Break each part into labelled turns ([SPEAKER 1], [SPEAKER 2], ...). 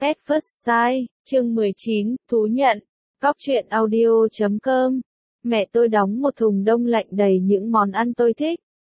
[SPEAKER 1] At First Sight, chương 19, thú nhận. Góc truyện audio.com. Mẹ tôi đóng một thùng đông lạnh đầy những món ăn tôi thích.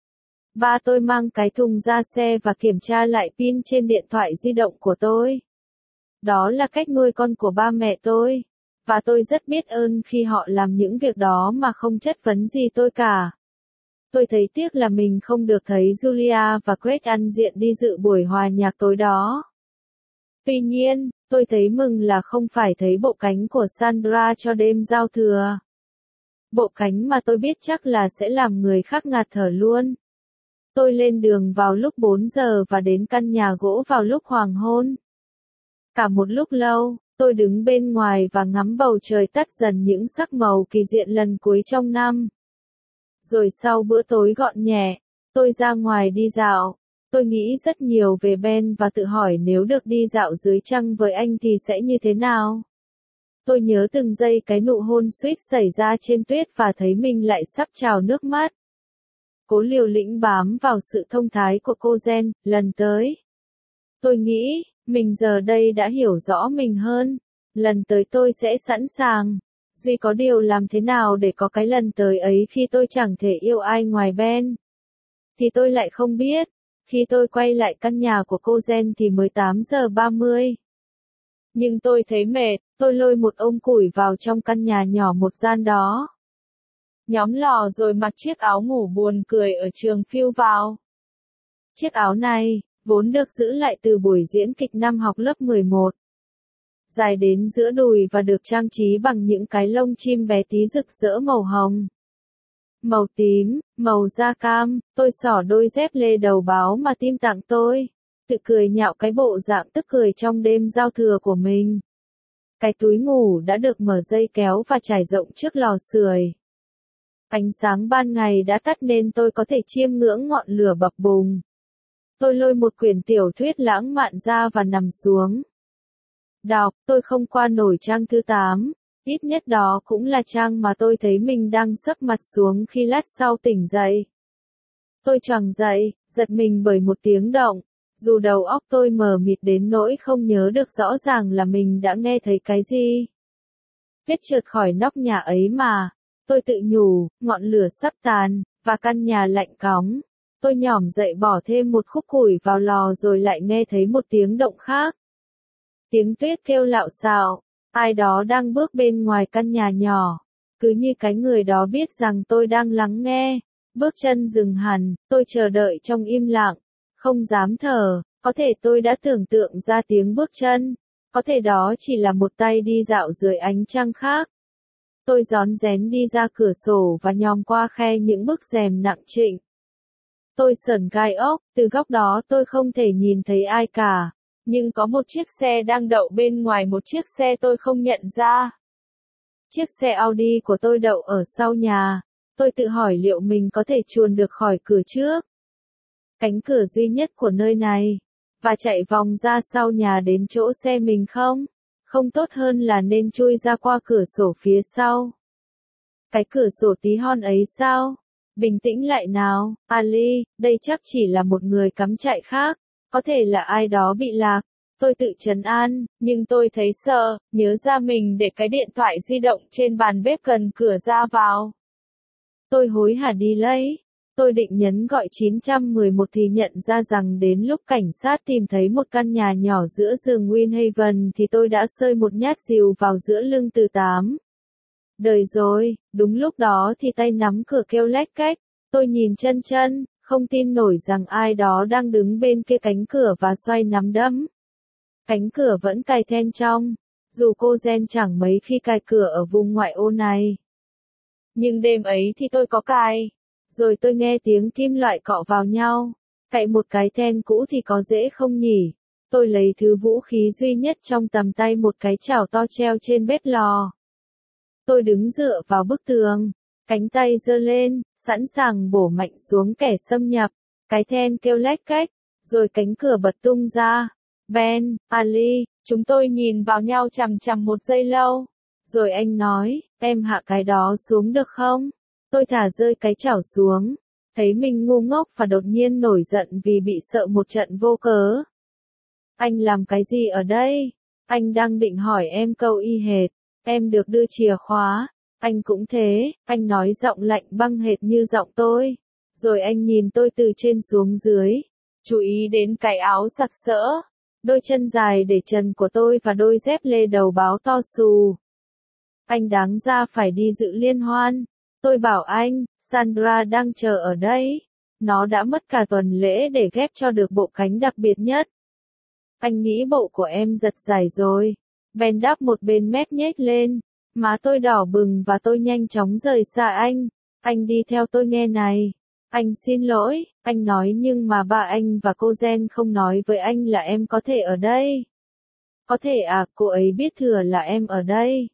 [SPEAKER 1] Ba tôi mang cái thùng ra xe và kiểm tra lại pin trên điện thoại di động của tôi. Đó là cách nuôi con của ba mẹ tôi. Và tôi rất biết ơn khi họ làm những việc đó mà không chất vấn gì tôi cả. Tôi thấy tiếc là mình không được thấy Julia và Greg ăn diện đi dự buổi hòa nhạc tối đó. Tuy nhiên, tôi thấy mừng là không phải thấy bộ cánh của Sandra cho đêm giao thừa. Bộ cánh mà tôi biết chắc là sẽ làm người khác ngạt thở luôn. Tôi lên đường vào lúc 4 giờ và đến căn nhà gỗ vào lúc hoàng hôn. Cả một lúc lâu, tôi đứng bên ngoài và ngắm bầu trời tắt dần những sắc màu kỳ diệu lần cuối trong năm. Rồi sau bữa tối gọn nhẹ, tôi ra ngoài đi dạo. Tôi nghĩ rất nhiều về Ben và tự hỏi nếu được đi dạo dưới trăng với anh thì sẽ như thế nào. Tôi nhớ từng giây cái nụ hôn suýt xảy ra trên tuyết và thấy mình lại sắp trào nước mắt. Cố liều lĩnh bám vào sự thông thái của cô Jen, lần tới. Tôi nghĩ, mình giờ đây đã hiểu rõ mình hơn. Lần tới tôi sẽ sẵn sàng. Duy có điều làm thế nào để có cái lần tới ấy khi tôi chẳng thể yêu ai ngoài Ben. Thì tôi lại không biết. Khi tôi quay lại căn nhà của cô Jen thì mới 8 giờ 30. Nhưng tôi thấy mệt, tôi lôi một ôm củi vào trong căn nhà nhỏ một gian đó. Nhóm lò rồi mặc chiếc áo ngủ buồn cười ở trường phiêu vào. Chiếc áo này, vốn được giữ lại từ buổi diễn kịch năm học lớp 11. Dài đến giữa đùi và được trang trí bằng những cái lông chim bé tí rực rỡ màu hồng, màu tím, màu da cam. Tôi xỏ đôi dép lê đầu báo mà Tim tặng tôi. Tự cười nhạo cái bộ dạng tức cười trong đêm giao thừa của mình. Cái túi ngủ đã được mở dây kéo và trải rộng trước lò sưởi. Ánh sáng ban ngày đã tắt nên tôi có thể chiêm ngưỡng ngọn lửa bập bùng. Tôi lôi một quyển tiểu thuyết lãng mạn ra và nằm xuống. Đọc, tôi không qua nổi trang thứ 8. Ít nhất đó cũng là trang mà tôi thấy mình đang sấp mặt xuống khi lát sau tỉnh dậy. Tôi choàng dậy, giật mình bởi một tiếng động. Dù đầu óc tôi mờ mịt đến nỗi không nhớ được rõ ràng là mình đã nghe thấy cái gì. Biết trượt khỏi nóc nhà ấy mà. Tôi tự nhủ, ngọn lửa sắp tàn, và căn nhà lạnh cóng. Tôi nhỏm dậy bỏ thêm một khúc củi vào lò rồi lại nghe thấy một tiếng động khác. Tiếng tuyết kêu lạo xạo. Ai đó đang bước bên ngoài căn nhà nhỏ. Cứ như cái người đó biết rằng tôi đang lắng nghe. Bước chân dừng hẳn, tôi chờ đợi trong im lặng. Không dám thở, có thể tôi đã tưởng tượng ra tiếng bước chân. Có thể đó chỉ là một tay đi dạo dưới ánh trăng khác. Tôi rón rén đi ra cửa sổ và nhòm qua khe những bức rèm nặng trĩu. Tôi sởn gai ốc, từ góc đó tôi không thể nhìn thấy ai cả. Nhưng có một chiếc xe đang đậu bên ngoài một chiếc xe tôi không nhận ra. Chiếc xe Audi của tôi đậu ở sau nhà. Tôi tự hỏi liệu mình có thể chuồn được khỏi cửa trước. Cánh cửa duy nhất của nơi này. Và chạy vòng ra sau nhà đến chỗ xe mình không? Không tốt hơn là nên chui ra qua cửa sổ phía sau. Cái cửa sổ tí hon ấy sao? Bình tĩnh lại nào, Ali, đây chắc chỉ là một người cắm trại khác. Có thể là ai đó bị lạc. Tôi tự trấn an, nhưng tôi thấy sợ, nhớ ra mình để cái điện thoại di động trên bàn bếp gần cửa ra vào. Tôi hối hả đi lấy. Tôi định nhấn gọi 911 thì nhận ra rằng đến lúc cảnh sát tìm thấy một căn nhà nhỏ giữa rừng Winhaven thì tôi đã xơi một nhát rìu vào giữa lưng từ 8. Đời rồi, đúng lúc đó thì tay nắm cửa kêu lách cách. Tôi nhìn chân, không tin nổi rằng ai đó đang đứng bên kia cánh cửa và xoay nắm đấm. Cánh cửa vẫn cài then trong, dù cô Jen chẳng mấy khi cài cửa ở vùng ngoại ô này. Nhưng đêm ấy thì tôi có cài. Rồi tôi nghe tiếng kim loại cọ vào nhau. Cạy một cái then cũ thì có dễ không nhỉ? Tôi lấy thứ vũ khí duy nhất trong tầm tay, một cái chảo to treo trên bếp lò. Tôi đứng dựa vào bức tường, cánh tay giơ lên, sẵn sàng bổ mạnh xuống kẻ xâm nhập. Cái then kêu lách cách, rồi cánh cửa bật tung ra. Ben, Ali, chúng tôi nhìn vào nhau chằm chằm một giây lâu. Rồi anh nói, em hạ cái đó xuống được không? Tôi thả rơi cái chảo xuống, thấy mình ngu ngốc và đột nhiên nổi giận vì bị sợ một trận vô cớ. Anh làm cái gì ở đây? Anh đang định hỏi em câu y hệt. Em được đưa chìa khóa. Anh cũng thế, anh nói giọng lạnh băng hệt như giọng tôi. Rồi anh nhìn tôi từ trên xuống dưới. Chú ý đến cái áo sặc sỡ, đôi chân dài để trần của tôi và đôi dép lê đầu báo to xù. Anh đáng ra phải đi dự liên hoan. Tôi bảo anh, Sandra đang chờ ở đây. Nó đã mất cả tuần lễ để ghép cho được bộ cánh đặc biệt nhất. Anh nghĩ bộ của em giật dài rồi. Ben đáp một bên mép nhếch lên. Má tôi đỏ bừng và tôi nhanh chóng rời xa anh. Anh đi theo tôi nghe này. Anh xin lỗi, anh nói nhưng mà ba anh và cô Jen không nói với anh là em có thể ở đây. Có thể à, cô ấy biết thừa là em ở đây.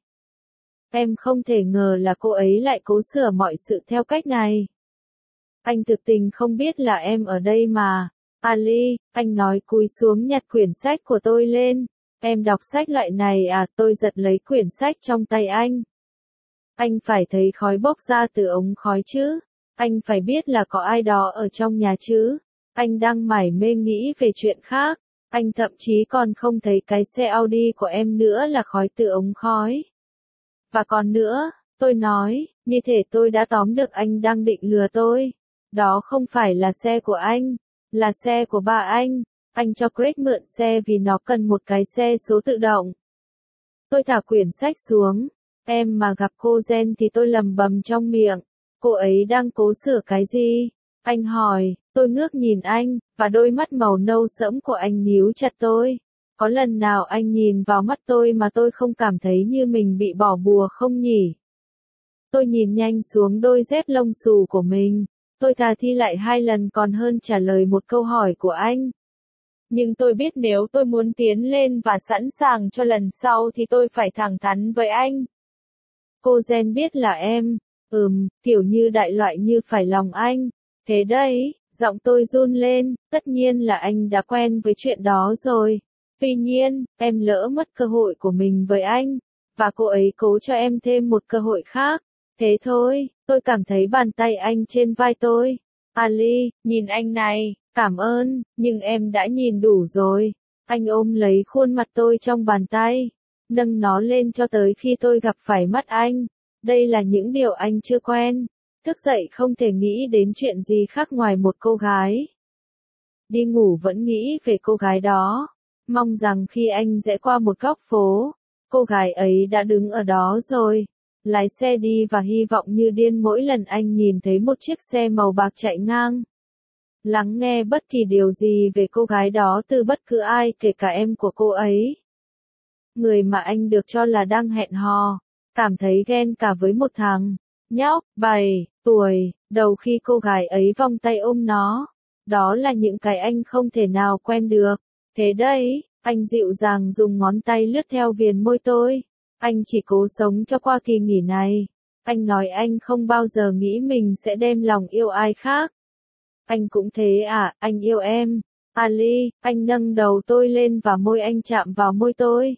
[SPEAKER 1] Em không thể ngờ là cô ấy lại cố sửa mọi sự theo cách này. Anh thực tình không biết là em ở đây mà. Ali, anh nói cúi xuống nhặt quyển sách của tôi lên. Em đọc sách loại này à, tôi giật lấy quyển sách trong tay anh. Anh phải thấy khói bốc ra từ ống khói chứ. Anh phải biết là có ai đó ở trong nhà chứ. Anh đang mải mê nghĩ về chuyện khác. Anh thậm chí còn không thấy cái xe Audi của em nữa là khói từ ống khói. Và còn nữa, tôi nói, như thể tôi đã tóm được anh đang định lừa tôi. Đó không phải là xe của anh, là xe của ba anh. Anh cho Greg mượn xe vì nó cần một cái xe số tự động. Tôi thả quyển sách xuống. Em mà gặp cô Jen thì tôi lầm bầm trong miệng. Cô ấy đang cố sửa cái gì? Anh hỏi, tôi ngước nhìn anh, và đôi mắt màu nâu sẫm của anh níu chặt tôi. Có lần nào anh nhìn vào mắt tôi mà tôi không cảm thấy như mình bị bỏ bùa không nhỉ? Tôi nhìn nhanh xuống đôi dép lông xù của mình. Tôi thà thi lại 2 lần còn hơn trả lời một câu hỏi của anh. Nhưng tôi biết nếu tôi muốn tiến lên và sẵn sàng cho lần sau thì tôi phải thẳng thắn với anh. Cô Jen biết là em, kiểu như đại loại như phải lòng anh. Thế đấy, giọng tôi run lên, tất nhiên là anh đã quen với chuyện đó rồi. Tuy nhiên, em lỡ mất cơ hội của mình với anh, và cô ấy cố cho em thêm một cơ hội khác. Thế thôi, tôi cảm thấy bàn tay anh trên vai tôi. Ali, nhìn anh này, cảm ơn, nhưng em đã nhìn đủ rồi. Anh ôm lấy khuôn mặt tôi trong bàn tay, nâng nó lên cho tới khi tôi gặp phải mắt anh. Đây là những điều anh chưa quen. Thức dậy không thể nghĩ đến chuyện gì khác ngoài một cô gái. Đi ngủ vẫn nghĩ về cô gái đó. Mong rằng khi anh rẽ qua một góc phố, cô gái ấy đã đứng ở đó rồi. Lái xe đi và hy vọng như điên mỗi lần anh nhìn thấy một chiếc xe màu bạc chạy ngang. Lắng nghe bất kỳ điều gì về cô gái đó từ bất cứ ai kể cả em của cô ấy. Người mà anh được cho là đang hẹn hò. Cảm thấy ghen cả với một thằng nhóc 7 tuổi, đầu khi cô gái ấy vòng tay ôm nó. Đó là những cái anh không thể nào quen được. Thế đấy, anh dịu dàng dùng ngón tay lướt theo viền môi tôi. Anh chỉ cố sống cho qua kỳ nghỉ này. Anh nói anh không bao giờ nghĩ mình sẽ đem lòng yêu ai khác. Anh cũng thế à, anh yêu em. Ali, anh nâng đầu tôi lên và môi anh chạm vào môi tôi.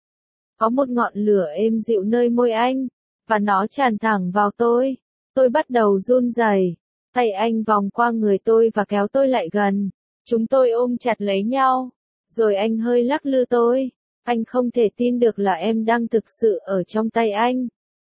[SPEAKER 1] Có một ngọn lửa êm dịu nơi môi anh, và nó tràn thẳng vào tôi. Tôi bắt đầu run rẩy. Tay anh vòng qua người tôi và kéo tôi lại gần. Chúng tôi ôm chặt lấy nhau. Rồi anh hơi lắc lư tôi. Anh không thể tin được là em đang thực sự ở trong tay anh.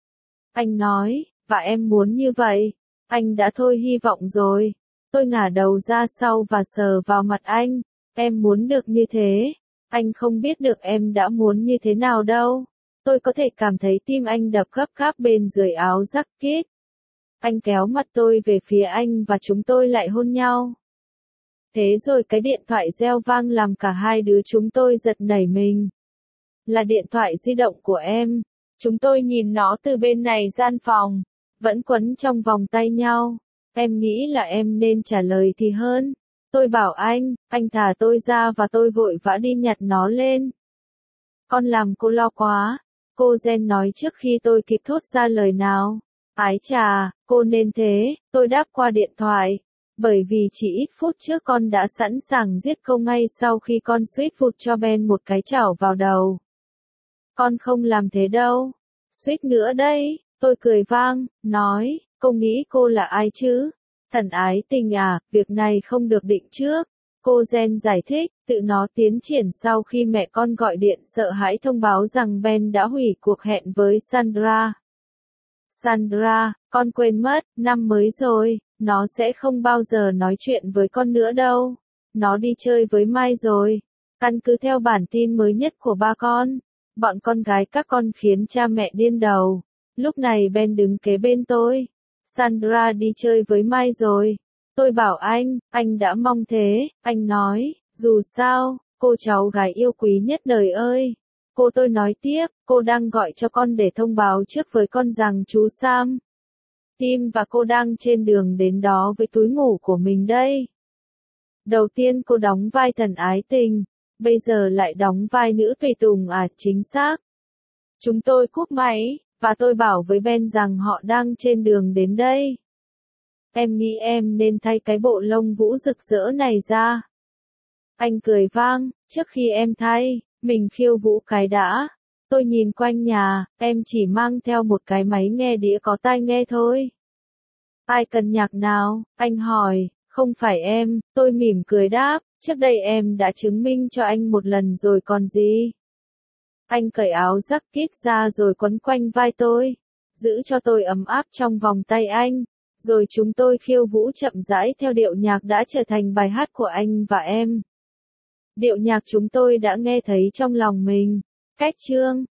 [SPEAKER 1] Anh nói, và em muốn như vậy. Anh đã thôi hy vọng rồi. Tôi ngả đầu ra sau và sờ vào mặt anh. Em muốn được như thế. Anh không biết được em đã muốn như thế nào đâu. Tôi có thể cảm thấy tim anh đập gấp gáp bên dưới áo jacket. Anh kéo mặt tôi về phía anh và chúng tôi lại hôn nhau. Thế rồi cái điện thoại reo vang làm cả hai đứa chúng tôi giật nảy mình. Là điện thoại di động của em. Chúng tôi nhìn nó từ bên này gian phòng, vẫn quấn trong vòng tay nhau. Em nghĩ là em nên trả lời thì hơn. Tôi bảo anh thả tôi ra và tôi vội vã đi nhặt nó lên. Con làm cô lo quá. Cô Jen nói trước khi tôi kịp thốt ra lời nào. Ái chà, cô nên thế, tôi đáp qua điện thoại. Bởi vì chỉ ít phút trước con đã sẵn sàng giết cô ngay sau khi con suýt vụt cho Ben một cái chảo vào đầu. Con không làm thế đâu. Suýt nữa đây, tôi cười vang, nói, cô nghĩ cô là ai chứ? Thần ái tình à, việc này không được định trước. Cô Jen giải thích, tự nó tiến triển sau khi mẹ con gọi điện sợ hãi thông báo rằng Ben đã hủy cuộc hẹn với Sandra. Sandra, con quên mất, năm mới rồi, nó sẽ không bao giờ nói chuyện với con nữa đâu. Nó đi chơi với Mai rồi. Căn cứ theo bản tin mới nhất của ba con, bọn con gái các con khiến cha mẹ điên đầu. Lúc này Ben đứng kế bên tôi. Sandra đi chơi với Mai rồi. Tôi bảo anh đã mong thế, anh nói, dù sao, cô cháu gái yêu quý nhất đời ơi. Tôi nói tiếp, cô đang gọi cho con để thông báo trước với con rằng chú Sam, Tim và cô đang trên đường đến đó với túi ngủ của mình đây. Đầu tiên cô đóng vai thần ái tình, bây giờ lại đóng vai nữ tùy tùng à, chính xác. Chúng tôi cúp máy, và tôi bảo với Ben rằng họ đang trên đường đến đây. Em nghĩ em nên thay cái bộ lông vũ rực rỡ này ra. Anh cười vang, trước khi em thay, mình khiêu vũ cái đã. Tôi nhìn quanh nhà, em chỉ mang theo một cái máy nghe đĩa có tai nghe thôi. Ai cần nhạc nào? Anh hỏi, không phải em, tôi mỉm cười đáp, trước đây em đã chứng minh cho anh một lần rồi còn gì. Anh cởi áo jacket ra rồi quấn quanh vai tôi, giữ cho tôi ấm áp trong vòng tay anh. Rồi chúng tôi khiêu vũ chậm rãi theo điệu nhạc đã trở thành bài hát của anh và em. Điệu nhạc chúng tôi đã nghe thấy trong lòng mình. Kết chương.